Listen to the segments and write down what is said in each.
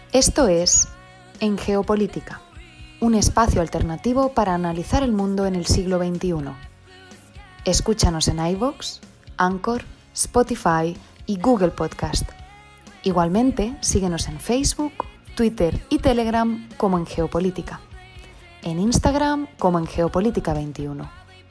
Esto es En Geopolítica, un espacio alternativo para analizar el mundo en el siglo XXI. Escúchanos en iVoox, Anchor, Spotify y Google Podcast. Igualmente, síguenos en Facebook, Twitter y Telegram como En Geopolítica. En Instagram como En Geopolítica 21.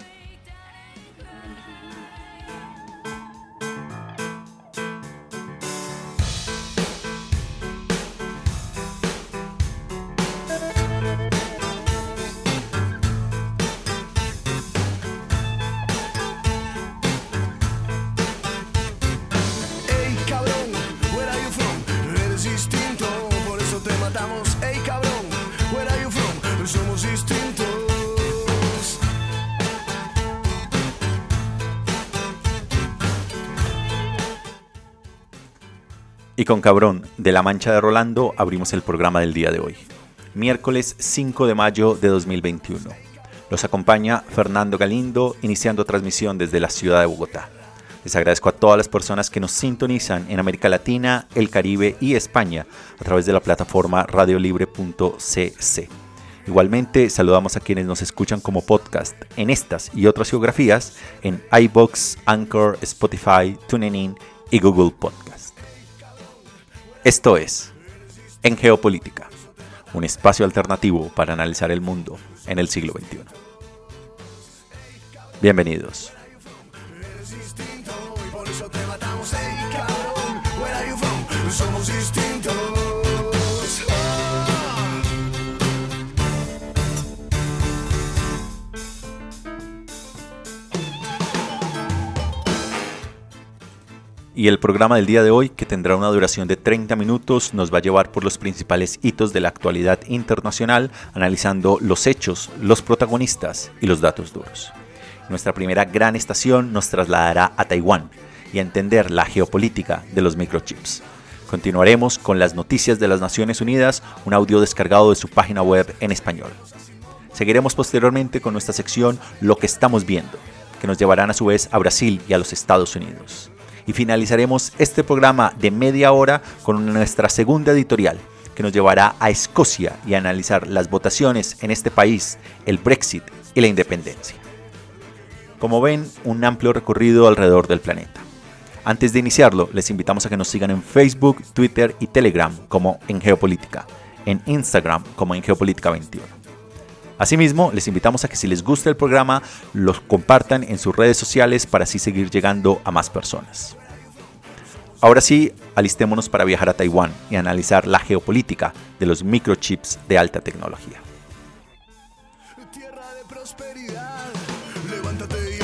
Y con Cabrón, de La Mancha de Rolando, abrimos el programa del día de hoy. Miércoles 5 de mayo de 2021. Los acompaña Fernando Galindo, iniciando transmisión desde la ciudad de Bogotá. Les agradezco a todas las personas que nos sintonizan en América Latina, el Caribe y España a través de la plataforma radiolibre.cc. Igualmente, saludamos a quienes nos escuchan como podcast en estas y otras geografías en iVoox, Anchor, Spotify, TuneIn y Google Podcast. Esto es En Geopolítica, un espacio alternativo para analizar el mundo en el siglo XXI. Bienvenidos. Y el programa del día de hoy, que tendrá una duración de 30 minutos, nos va a llevar por los principales hitos de la actualidad internacional, analizando los hechos, los protagonistas y los datos duros. Nuestra primera gran estación nos trasladará a Taiwán y a entender la geopolítica de los microchips. Continuaremos con las noticias de las Naciones Unidas, un audio descargado de su página web en español. Seguiremos posteriormente con nuestra sección Lo que estamos viendo, que nos llevarán a su vez a Brasil y a los Estados Unidos. Y finalizaremos este programa de media hora con nuestra segunda editorial, que nos llevará a Escocia y a analizar las votaciones en este país, el Brexit y la independencia. Como ven, un amplio recorrido alrededor del planeta. Antes de iniciarlo, les invitamos a que nos sigan en Facebook, Twitter y Telegram como En Geopolítica, en Instagram como En Geopolítica 21. Asimismo, les invitamos a que si les gusta el programa, los compartan en sus redes sociales para así seguir llegando a más personas. Ahora sí, alistémonos para viajar a Taiwán y analizar la geopolítica de los microchips de alta tecnología. Tierra de prosperidad, levántate y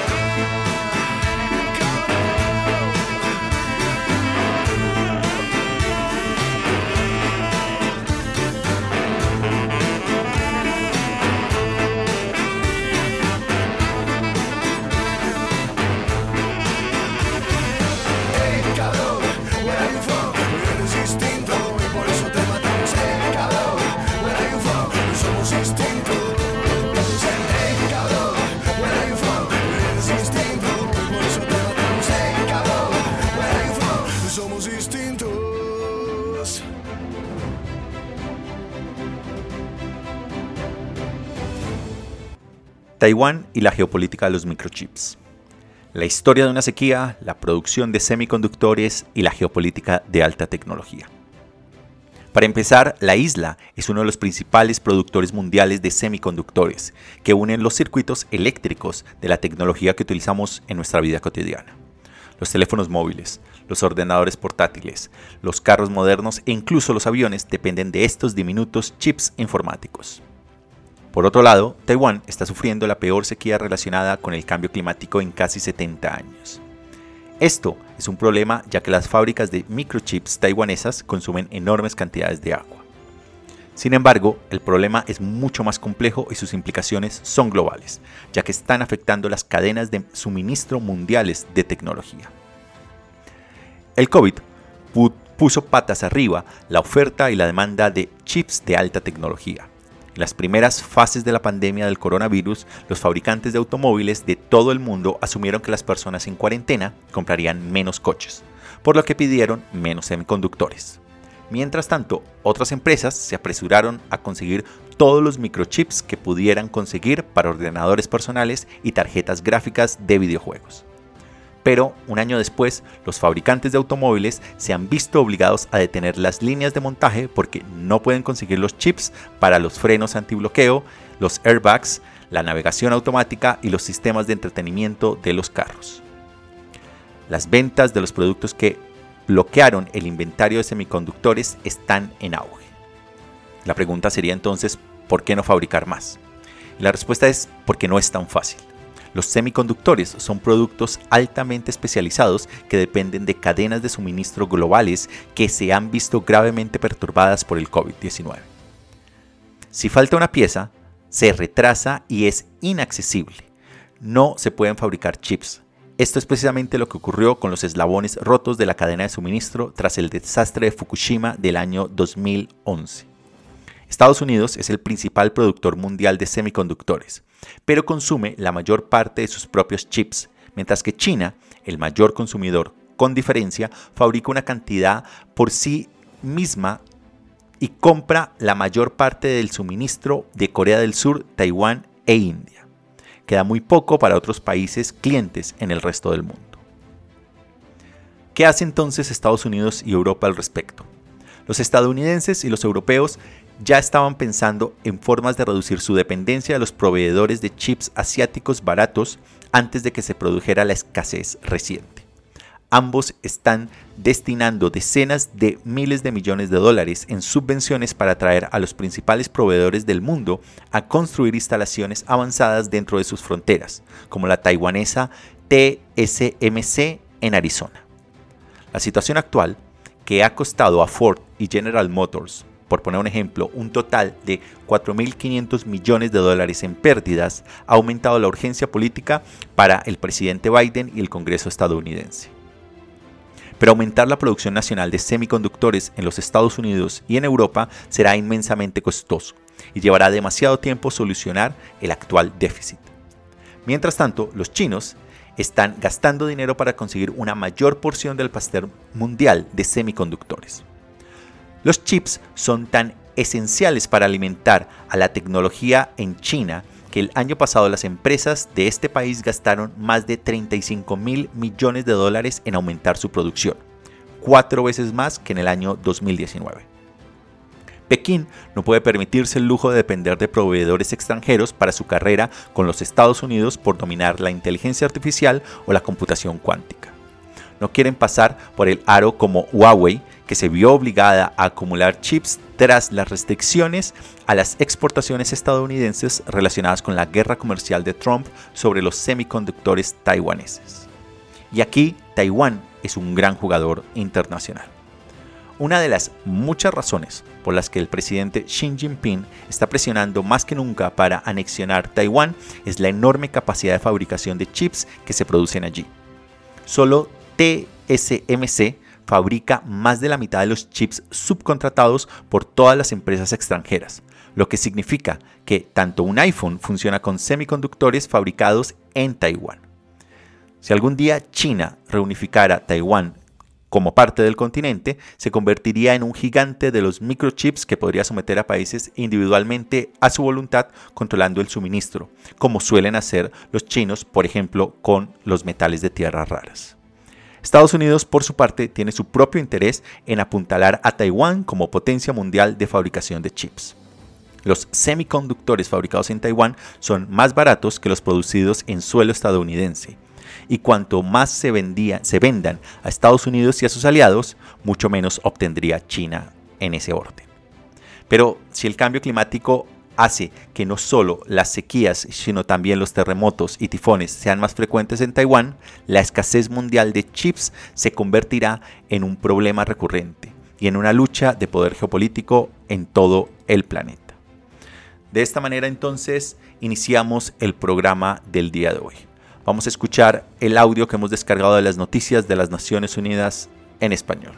Taiwán y la geopolítica de los microchips. La historia de una sequía, la producción de semiconductores y la geopolítica de alta tecnología. Para empezar, la isla es uno de los principales productores mundiales de semiconductores, que unen los circuitos eléctricos de la tecnología que utilizamos en nuestra vida cotidiana. Los teléfonos móviles, los ordenadores portátiles, los carros modernos e incluso los aviones dependen de estos diminutos chips informáticos. Por otro lado, Taiwán está sufriendo la peor sequía relacionada con el cambio climático en casi 70 años. Esto es un problema ya que las fábricas de microchips taiwanesas consumen enormes cantidades de agua. Sin embargo, el problema es mucho más complejo y sus implicaciones son globales, ya que están afectando las cadenas de suministro mundiales de tecnología. El COVID puso patas arriba la oferta y la demanda de chips de alta tecnología. En las primeras fases de la pandemia del coronavirus, los fabricantes de automóviles de todo el mundo asumieron que las personas en cuarentena comprarían menos coches, por lo que pidieron menos semiconductores. Mientras tanto, otras empresas se apresuraron a conseguir todos los microchips que pudieran conseguir para ordenadores personales y tarjetas gráficas de videojuegos. Pero un año después, los fabricantes de automóviles se han visto obligados a detener las líneas de montaje porque no pueden conseguir los chips para los frenos antibloqueo, los airbags, la navegación automática y los sistemas de entretenimiento de los carros. Las ventas de los productos que bloquearon el inventario de semiconductores están en auge. La pregunta sería entonces, ¿por qué no fabricar más? Y la respuesta es porque no es tan fácil. Los semiconductores son productos altamente especializados que dependen de cadenas de suministro globales que se han visto gravemente perturbadas por el COVID-19. Si falta una pieza, se retrasa y es inaccesible. No se pueden fabricar chips. Esto es precisamente lo que ocurrió con los eslabones rotos de la cadena de suministro tras el desastre de Fukushima del año 2011. Estados Unidos es el principal productor mundial de semiconductores, pero consume la mayor parte de sus propios chips, mientras que China, el mayor consumidor con diferencia, fabrica una cantidad por sí misma y compra la mayor parte del suministro de Corea del Sur, Taiwán e India. Queda muy poco para otros países clientes en el resto del mundo. ¿Qué hace entonces Estados Unidos y Europa al respecto? Los estadounidenses y los europeos ya estaban pensando en formas de reducir su dependencia de los proveedores de chips asiáticos baratos antes de que se produjera la escasez reciente. Ambos están destinando decenas de miles de millones de dólares en subvenciones para atraer a los principales proveedores del mundo a construir instalaciones avanzadas dentro de sus fronteras, como la taiwanesa TSMC en Arizona. La situación actual, que ha costado a Ford y General Motors, por poner un ejemplo, un total de 4.500 millones de dólares en pérdidas, ha aumentado la urgencia política para el presidente Biden y el Congreso estadounidense. Pero aumentar la producción nacional de semiconductores en los Estados Unidos y en Europa será inmensamente costoso y llevará demasiado tiempo solucionar el actual déficit. Mientras tanto, los chinos están gastando dinero para conseguir una mayor porción del pastel mundial de semiconductores. Los chips son tan esenciales para alimentar a la tecnología en China que el año pasado las empresas de este país gastaron más de 35.000 millones de dólares en aumentar su producción, 4 veces más que en el año 2019. Pekín no puede permitirse el lujo de depender de proveedores extranjeros para su carrera con los Estados Unidos por dominar la inteligencia artificial o la computación cuántica. No quieren pasar por el aro como Huawei, que se vio obligada a acumular chips tras las restricciones a las exportaciones estadounidenses relacionadas con la guerra comercial de Trump sobre los semiconductores taiwaneses. Y aquí Taiwán es un gran jugador internacional. Una de las muchas razones por las que el presidente Xi Jinping está presionando más que nunca para anexionar Taiwán es la enorme capacidad de fabricación de chips que se producen allí. Solo TSMC fabrica más de la mitad de los chips subcontratados por todas las empresas extranjeras, lo que significa que tanto un iPhone funciona con semiconductores fabricados en Taiwán. Si algún día China reunificara Taiwán como parte del continente, se convertiría en un gigante de los microchips que podría someter a países individualmente a su voluntad controlando el suministro, como suelen hacer los chinos, por ejemplo, con los metales de tierras raras. Estados Unidos, por su parte, tiene su propio interés en apuntalar a Taiwán como potencia mundial de fabricación de chips. Los semiconductores fabricados en Taiwán son más baratos que los producidos en suelo estadounidense, y cuanto más se vendan a Estados Unidos y a sus aliados, mucho menos obtendría China en ese orden. Pero si el cambio climático hace que no solo las sequías, sino también los terremotos y tifones sean más frecuentes en Taiwán, la escasez mundial de chips se convertirá en un problema recurrente y en una lucha de poder geopolítico en todo el planeta. De esta manera entonces iniciamos el programa del día de hoy. Vamos a escuchar el audio que hemos descargado de las noticias de las Naciones Unidas en español.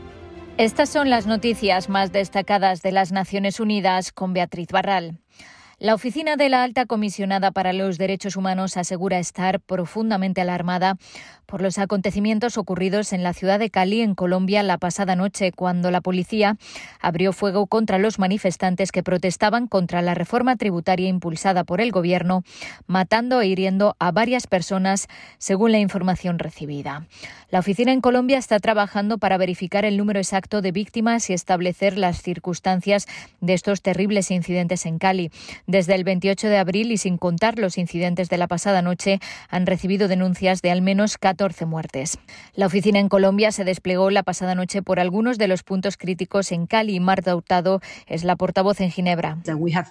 Estas son las noticias más destacadas de las Naciones Unidas con Beatriz Barral. La oficina de la Alta Comisionada para los Derechos Humanos asegura estar profundamente alarmada por los acontecimientos ocurridos en la ciudad de Cali, en Colombia, la pasada noche, cuando la policía abrió fuego contra los manifestantes que protestaban contra la reforma tributaria impulsada por el gobierno, matando e hiriendo a varias personas, según la información recibida. La oficina en Colombia está trabajando para verificar el número exacto de víctimas y establecer las circunstancias de estos terribles incidentes en Cali. Desde el 28 de abril y sin contar los incidentes de la pasada noche, han recibido denuncias de al menos 14 muertes. La oficina en Colombia se desplegó la pasada noche por algunos de los puntos críticos en Cali y Marta Hurtado es la portavoz en Ginebra.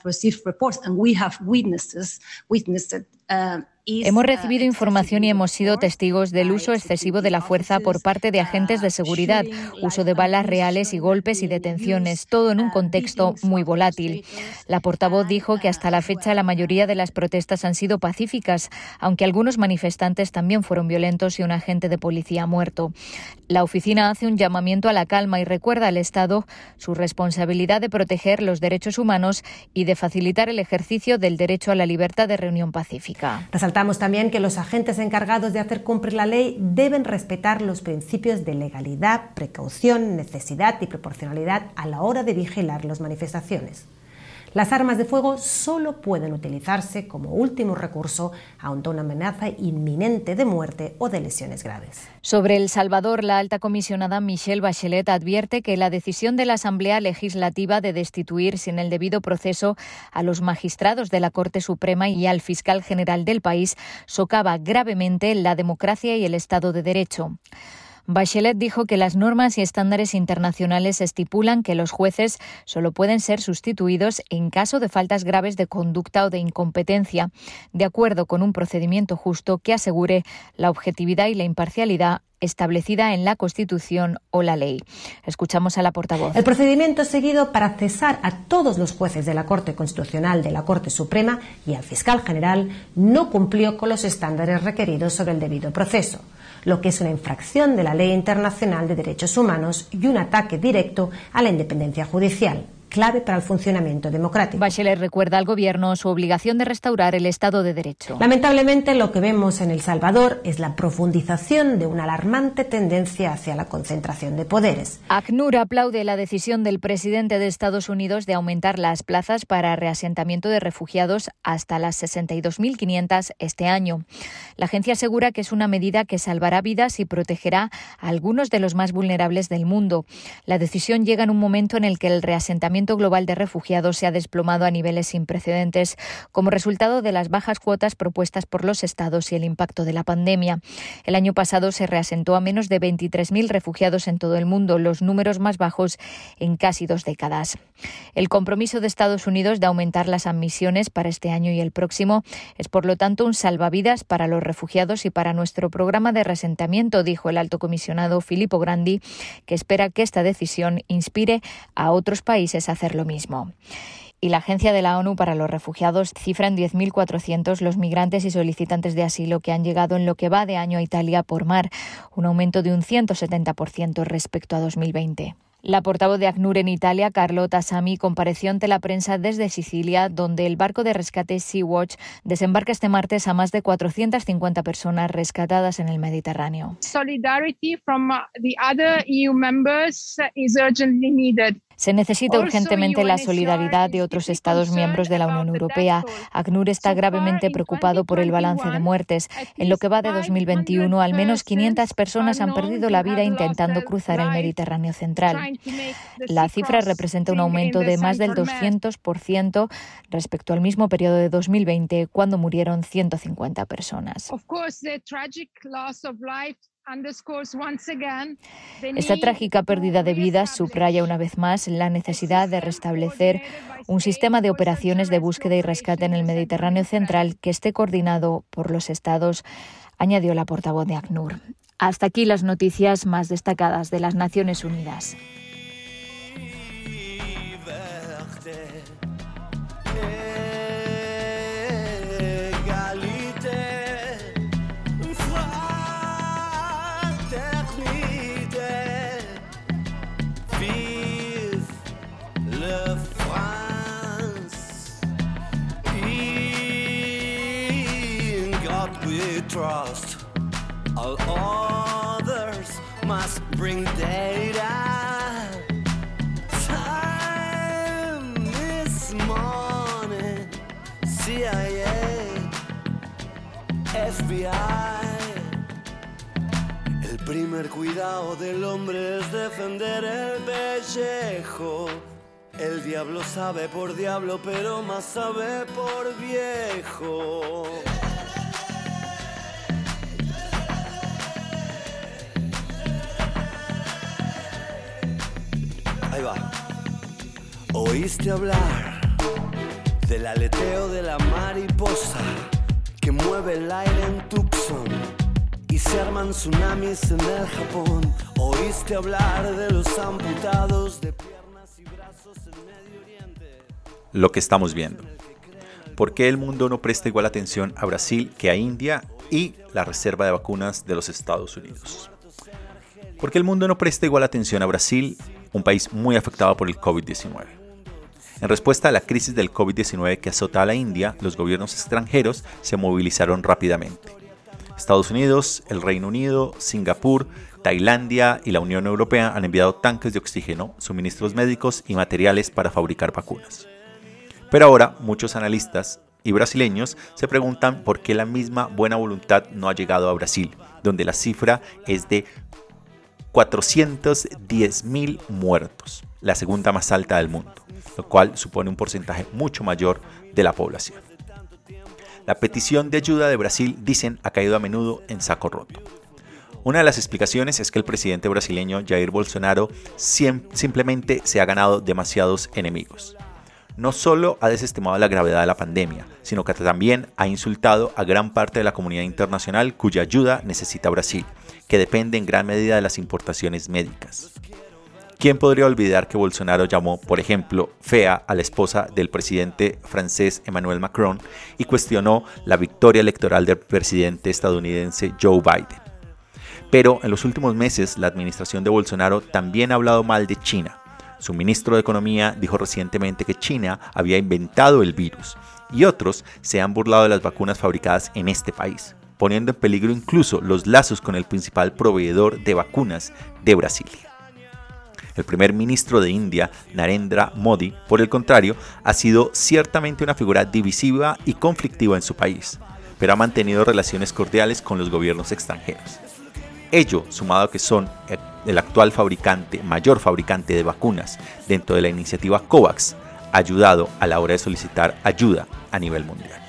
Hemos recibido información y hemos sido testigos del uso excesivo de la fuerza por parte de agentes de seguridad, uso de balas reales y golpes y detenciones, todo en un contexto muy volátil. La portavoz dijo que hasta la fecha la mayoría de las protestas han sido pacíficas, aunque algunos manifestantes también fueron violentos y un agente de policía ha muerto. La oficina hace un llamamiento a la calma y recuerda al Estado su responsabilidad de proteger los derechos humanos y de facilitar el ejercicio del derecho a la libertad de reunión pacífica. Resaltamos también que los agentes encargados de hacer cumplir la ley deben respetar los principios de legalidad, precaución, necesidad y proporcionalidad a la hora de vigilar las manifestaciones. Las armas de fuego solo pueden utilizarse como último recurso ante una amenaza inminente de muerte o de lesiones graves. Sobre El Salvador, la alta comisionada Michelle Bachelet advierte que la decisión de la Asamblea Legislativa de destituir sin el debido proceso a los magistrados de la Corte Suprema y al fiscal general del país socava gravemente la democracia y el Estado de Derecho. Bachelet dijo que las normas y estándares internacionales estipulan que los jueces solo pueden ser sustituidos en caso de faltas graves de conducta o de incompetencia, de acuerdo con un procedimiento justo que asegure la objetividad y la imparcialidad establecida en la Constitución o la ley. Escuchamos a la portavoz. El procedimiento seguido para cesar a todos los jueces de la Corte Constitucional, de la Corte Suprema y al fiscal general no cumplió con los estándares requeridos sobre el debido proceso, lo que es una infracción de la Ley Internacional de Derechos Humanos y un ataque directo a la independencia judicial, clave para el funcionamiento democrático. Bachelet recuerda al Gobierno su obligación de restaurar el Estado de Derecho. Lamentablemente, lo que vemos en El Salvador es la profundización de una alarmante tendencia hacia la concentración de poderes. ACNUR aplaude la decisión del presidente de Estados Unidos de aumentar las plazas para reasentamiento de refugiados hasta las 62.500 este año. La agencia asegura que es una medida que salvará vidas y protegerá a algunos de los más vulnerables del mundo. La decisión llega en un momento en el que el reasentamiento global de refugiados se ha desplomado a niveles sin precedentes como resultado de las bajas cuotas propuestas por los estados y el impacto de la pandemia. El año pasado se reasentó a menos de 23.000 refugiados en todo el mundo, los números más bajos en casi 2 décadas. El compromiso de Estados Unidos de aumentar las admisiones para este año y el próximo es, por lo tanto, un salvavidas para los refugiados y para nuestro programa de reasentamiento, dijo el alto comisionado Filippo Grandi, que espera que esta decisión inspire a otros países a hacer lo mismo. Y la Agencia de la ONU para los Refugiados cifra en 10.400 los migrantes y solicitantes de asilo que han llegado en lo que va de año a Italia por mar, un aumento de un 170% respecto a 2020. La portavoz de ACNUR en Italia, Carlotta Sami, compareció ante la prensa desde Sicilia, donde el barco de rescate Sea-Watch desembarca este martes a más de 450 personas rescatadas en el Mediterráneo. Solidarity from the other EU members is urgently needed. Se necesita urgentemente la solidaridad de otros Estados miembros de la Unión Europea. ACNUR está gravemente preocupado por el balance de muertes. En lo que va de 2021, al menos 500 personas han perdido la vida intentando cruzar el Mediterráneo central. La cifra representa un aumento de más del 200% respecto al mismo periodo de 2020, cuando murieron 150 personas. Esta trágica pérdida de vidas subraya una vez más la necesidad de restablecer un sistema de operaciones de búsqueda y rescate en el Mediterráneo central que esté coordinado por los Estados, añadió la portavoz de ACNUR. Hasta aquí las noticias más destacadas de las Naciones Unidas. we trust. All others must bring data. Time is money. CIA, FBI. El primer cuidado del hombre es defender el pellejo. El diablo sabe por diablo, pero más sabe por viejo. Ahí va. ¿Oíste hablar del aleteo de la mariposa que mueve el aire en Tucson y se arman tsunamis en el Japón? ¿Oíste hablar de los amputados de piernas y brazos en Medio Oriente? Lo que estamos viendo. ¿Por qué el mundo no presta igual atención a Brasil que a India y la reserva de vacunas de los Estados Unidos? ¿Por qué el mundo no presta igual atención a Brasil, un país muy afectado por el COVID-19? En respuesta a la crisis del COVID-19 que azota a la India, los gobiernos extranjeros se movilizaron rápidamente. Estados Unidos, el Reino Unido, Singapur, Tailandia y la Unión Europea han enviado tanques de oxígeno, suministros médicos y materiales para fabricar vacunas. Pero ahora muchos analistas y brasileños se preguntan por qué la misma buena voluntad no ha llegado a Brasil, donde la cifra es de 410.000 muertos, la segunda más alta del mundo, lo cual supone un porcentaje mucho mayor de la población. La petición de ayuda de Brasil, dicen, ha caído a menudo en saco roto. Una de las explicaciones es que el presidente brasileño Jair Bolsonaro simplemente se ha ganado demasiados enemigos. No solo ha desestimado la gravedad de la pandemia, sino que también ha insultado a gran parte de la comunidad internacional cuya ayuda necesita Brasil, que depende en gran medida de las importaciones médicas. ¿Quién podría olvidar que Bolsonaro llamó, por ejemplo, fea a la esposa del presidente francés Emmanuel Macron y cuestionó la victoria electoral del presidente estadounidense Joe Biden? Pero en los últimos meses, la administración de Bolsonaro también ha hablado mal de China. Su ministro de Economía dijo recientemente que China había inventado el virus y otros se han burlado de las vacunas fabricadas en este país, poniendo en peligro incluso los lazos con el principal proveedor de vacunas de Brasilia. El primer ministro de India, Narendra Modi, por el contrario, ha sido ciertamente una figura divisiva y conflictiva en su país, pero ha mantenido relaciones cordiales con los gobiernos extranjeros. Ello, sumado a que son el actual mayor fabricante de vacunas dentro de la iniciativa COVAX, ha ayudado a la hora de solicitar ayuda a nivel mundial.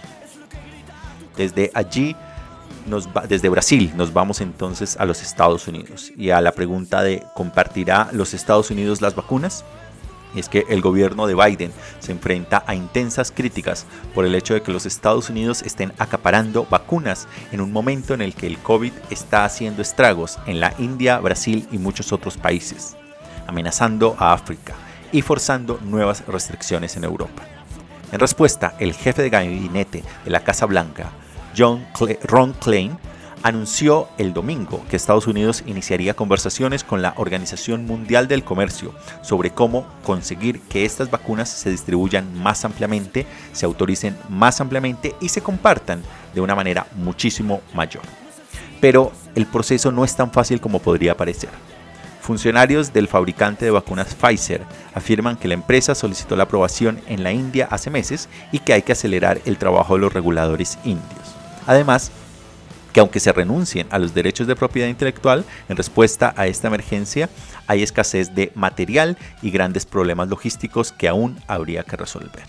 Desde Brasil nos vamos entonces a los Estados Unidos y a la pregunta de ¿compartirá los Estados Unidos las vacunas? Y es que el gobierno de Biden se enfrenta a intensas críticas por el hecho de que los Estados Unidos estén acaparando vacunas en un momento en el que el COVID está haciendo estragos en la India, Brasil y muchos otros países, amenazando a África y forzando nuevas restricciones en Europa. En respuesta, el jefe de gabinete de la Casa Blanca, Ron Klain, anunció el domingo que Estados Unidos iniciaría conversaciones con la Organización Mundial del Comercio sobre cómo conseguir que estas vacunas se distribuyan más ampliamente, se autoricen más ampliamente y se compartan de una manera muchísimo mayor. Pero el proceso no es tan fácil como podría parecer. Funcionarios del fabricante de vacunas Pfizer afirman que la empresa solicitó la aprobación en la India hace meses y que hay que acelerar el trabajo de los reguladores indios. Además, que aunque se renuncien a los derechos de propiedad intelectual, en respuesta a esta emergencia hay escasez de material y grandes problemas logísticos que aún habría que resolver.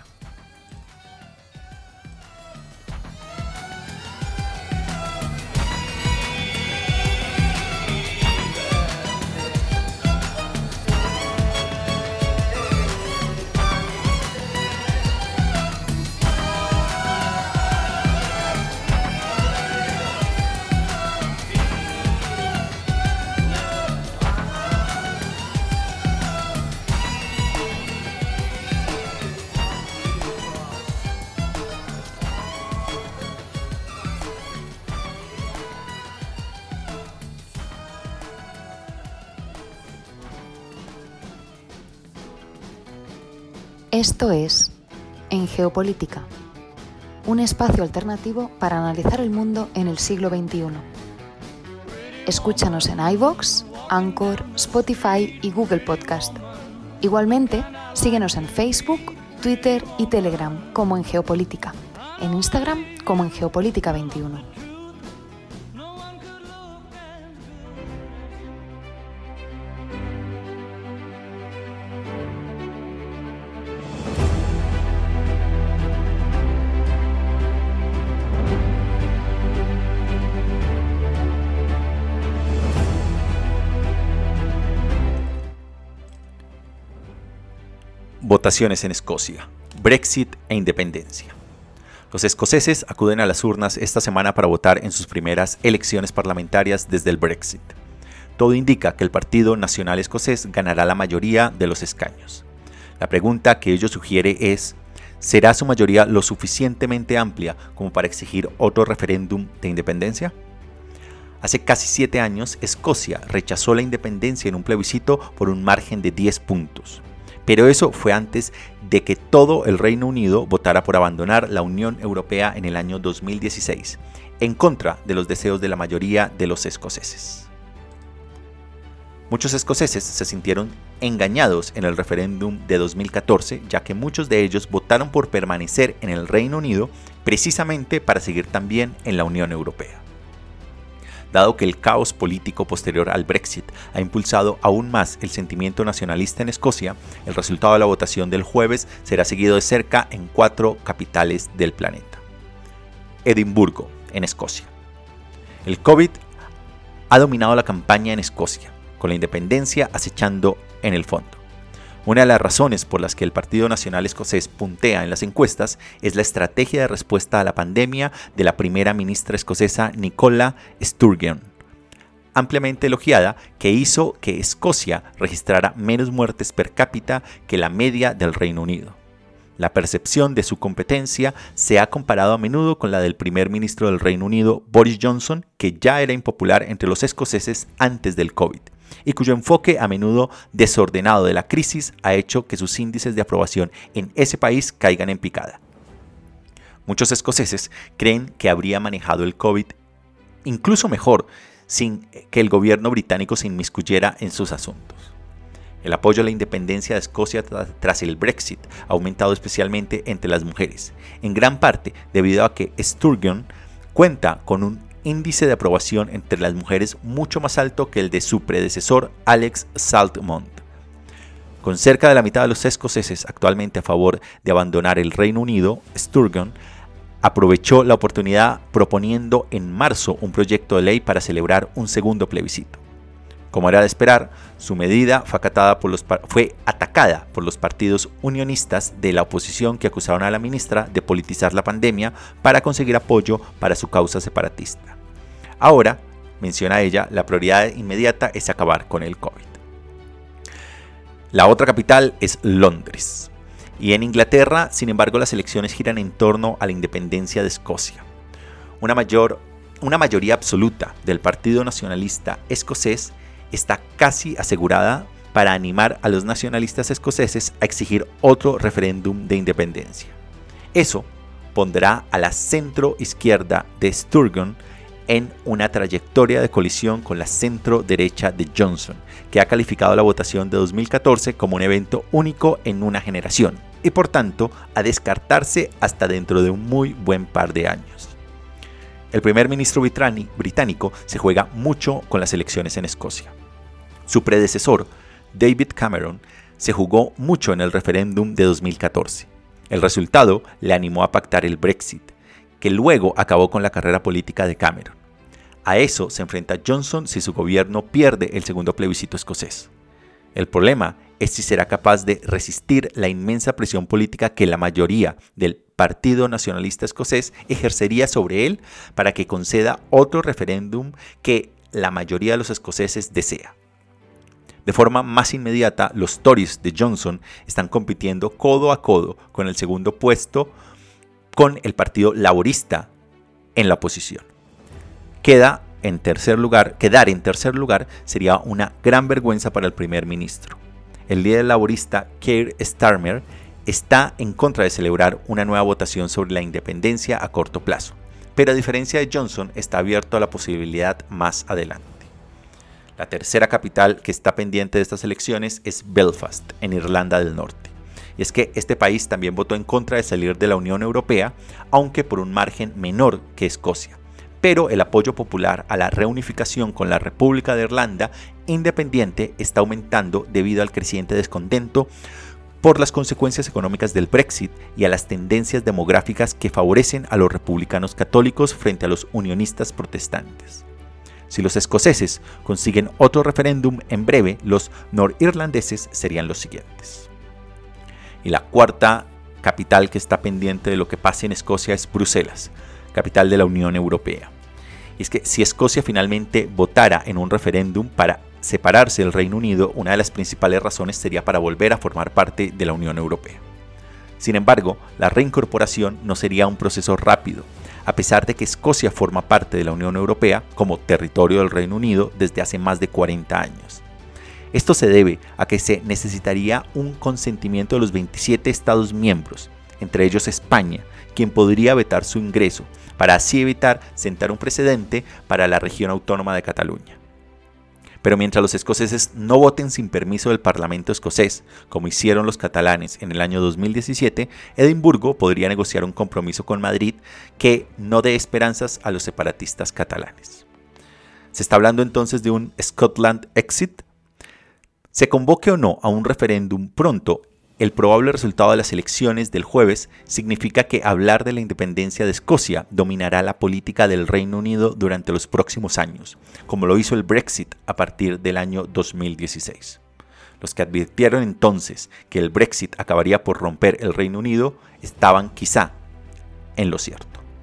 Esto es En Geopolítica, un espacio alternativo para analizar el mundo en el siglo XXI. Escúchanos en iVoox, Anchor, Spotify y Google Podcast. Igualmente, síguenos en Facebook, Twitter y Telegram como en Geopolítica, en Instagram como en Geopolítica 21. Votaciones en Escocia, Brexit e independencia. Los escoceses acuden a las urnas esta semana para votar en sus primeras elecciones parlamentarias desde el Brexit. Todo indica que el Partido Nacional Escocés ganará la mayoría de los escaños. La pregunta que ello sugiere es, ¿será su mayoría lo suficientemente amplia como para exigir otro referéndum de independencia? Hace casi 7 años, Escocia rechazó la independencia en un plebiscito por un margen de 10 puntos. Pero eso fue antes de que todo el Reino Unido votara por abandonar la Unión Europea en el año 2016, en contra de los deseos de la mayoría de los escoceses. Muchos escoceses se sintieron engañados en el referéndum de 2014, ya que muchos de ellos votaron por permanecer en el Reino Unido precisamente para seguir también en la Unión Europea. Dado que el caos político posterior al Brexit ha impulsado aún más el sentimiento nacionalista en Escocia, el resultado de la votación del jueves será seguido de cerca en 4 capitales del planeta. Edimburgo, en Escocia. El COVID ha dominado la campaña en Escocia, con la independencia acechando en el fondo. Una de las razones por las que el Partido Nacional Escocés puntea en las encuestas es la estrategia de respuesta a la pandemia de la primera ministra escocesa Nicola Sturgeon, ampliamente elogiada, que hizo que Escocia registrara menos muertes per cápita que la media del Reino Unido. La percepción de su competencia se ha comparado a menudo con la del primer ministro del Reino Unido, Boris Johnson, que ya era impopular entre los escoceses antes del COVID, y cuyo enfoque a menudo desordenado de la crisis ha hecho que sus índices de aprobación en ese país caigan en picada. Muchos escoceses creen que habría manejado el COVID incluso mejor sin que el gobierno británico se inmiscuyera en sus asuntos. El apoyo a la independencia de Escocia tras el Brexit ha aumentado especialmente entre las mujeres, en gran parte debido a que Sturgeon cuenta con un índice de aprobación entre las mujeres mucho más alto que el de su predecesor Alex Salmond. Con cerca de la mitad de los escoceses actualmente a favor de abandonar el Reino Unido, Sturgeon aprovechó la oportunidad proponiendo en marzo un proyecto de ley para celebrar un segundo plebiscito. Como era de esperar, su medida fue atacada por los partidos unionistas de la oposición que acusaron a la ministra de politizar la pandemia para conseguir apoyo para su causa separatista. Ahora, menciona ella, la prioridad inmediata es acabar con el COVID. La otra capital es Londres. Y en Inglaterra, sin embargo, las elecciones giran en torno a la independencia de Escocia. Una mayoría absoluta del Partido Nacionalista Escocés está casi asegurada para animar a los nacionalistas escoceses a exigir otro referéndum de independencia. Eso pondrá a la centro-izquierda de Sturgeon en una trayectoria de colisión con la centro-derecha de Johnson, que ha calificado la votación de 2014 como un evento único en una generación y por tanto a descartarse hasta dentro de un muy buen par de años. El primer ministro británico se juega mucho con las elecciones en Escocia. Su predecesor, David Cameron, se jugó mucho en el referéndum de 2014. El resultado le animó a pactar el Brexit, que luego acabó con la carrera política de Cameron. A eso se enfrenta Johnson si su gobierno pierde el segundo plebiscito escocés. El problema es si será capaz de resistir la inmensa presión política que la mayoría del Partido Nacionalista Escocés ejercería sobre él para que conceda otro referéndum que la mayoría de los escoceses desea. De forma más inmediata, los Tories de Johnson están compitiendo codo a codo con el segundo puesto con el Partido Laborista en la oposición. Quedar en tercer lugar sería una gran vergüenza para el primer ministro. El líder laborista Keir Starmer está en contra de celebrar una nueva votación sobre la independencia a corto plazo, pero a diferencia de Johnson está abierto a la posibilidad más adelante. La tercera capital que está pendiente de estas elecciones es Belfast, en Irlanda del Norte. Y es que este país también votó en contra de salir de la Unión Europea, aunque por un margen menor que Escocia. Pero el apoyo popular a la reunificación con la República de Irlanda independiente está aumentando debido al creciente descontento por las consecuencias económicas del Brexit y a las tendencias demográficas que favorecen a los republicanos católicos frente a los unionistas protestantes. Si los escoceses consiguen otro referéndum en breve, los norirlandeses serían los siguientes. Y la cuarta capital que está pendiente de lo que pase en Escocia es Bruselas, capital de la Unión Europea. Y es que si Escocia finalmente votara en un referéndum para separarse del Reino Unido, una de las principales razones sería para volver a formar parte de la Unión Europea. Sin embargo, la reincorporación no sería un proceso rápido, a pesar de que Escocia forma parte de la Unión Europea como territorio del Reino Unido desde hace más de 40 años. Esto se debe a que se necesitaría un consentimiento de los 27 Estados miembros, entre ellos España, quien podría vetar su ingreso, para así evitar sentar un precedente para la región autónoma de Cataluña. Pero mientras los escoceses no voten sin permiso del Parlamento escocés, como hicieron los catalanes en el año 2017, Edimburgo podría negociar un compromiso con Madrid que no dé esperanzas a los separatistas catalanes. ¿Se está hablando entonces de un Scotland exit? Se convoque o no a un referéndum pronto, el probable resultado de las elecciones del jueves significa que hablar de la independencia de Escocia dominará la política del Reino Unido durante los próximos años, como lo hizo el Brexit a partir del año 2016. Los que advirtieron entonces que el Brexit acabaría por romper el Reino Unido estaban quizá en lo cierto.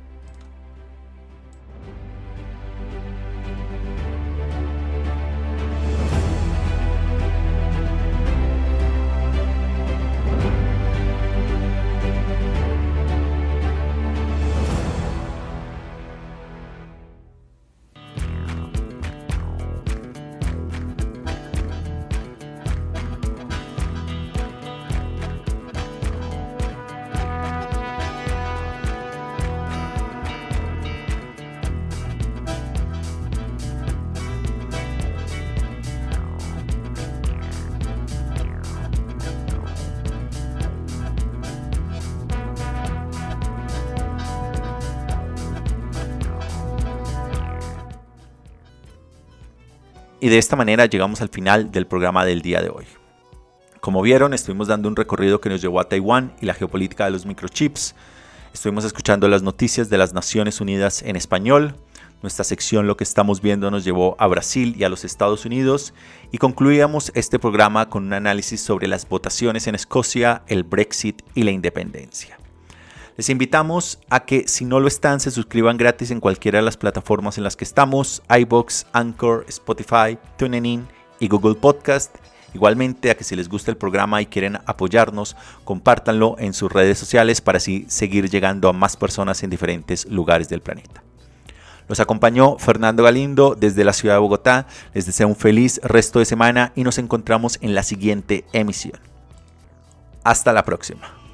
Y de esta manera llegamos al final del programa del día de hoy. Como vieron, estuvimos dando un recorrido que nos llevó a Taiwán y la geopolítica de los microchips. Estuvimos escuchando las noticias de las Naciones Unidas en español. Nuestra sección Lo que estamos viendo nos llevó a Brasil y a los Estados Unidos. Y concluíamos este programa con un análisis sobre las votaciones en Escocia, el Brexit y la independencia. Les invitamos a que, si no lo están, se suscriban gratis en cualquiera de las plataformas en las que estamos: iVoox, Anchor, Spotify, TuneIn y Google Podcast. Igualmente, a que si les gusta el programa y quieren apoyarnos, compártanlo en sus redes sociales para así seguir llegando a más personas en diferentes lugares del planeta. Los acompañó Fernando Galindo desde la ciudad de Bogotá. Les deseo un feliz resto de semana y nos encontramos en la siguiente emisión. Hasta la próxima.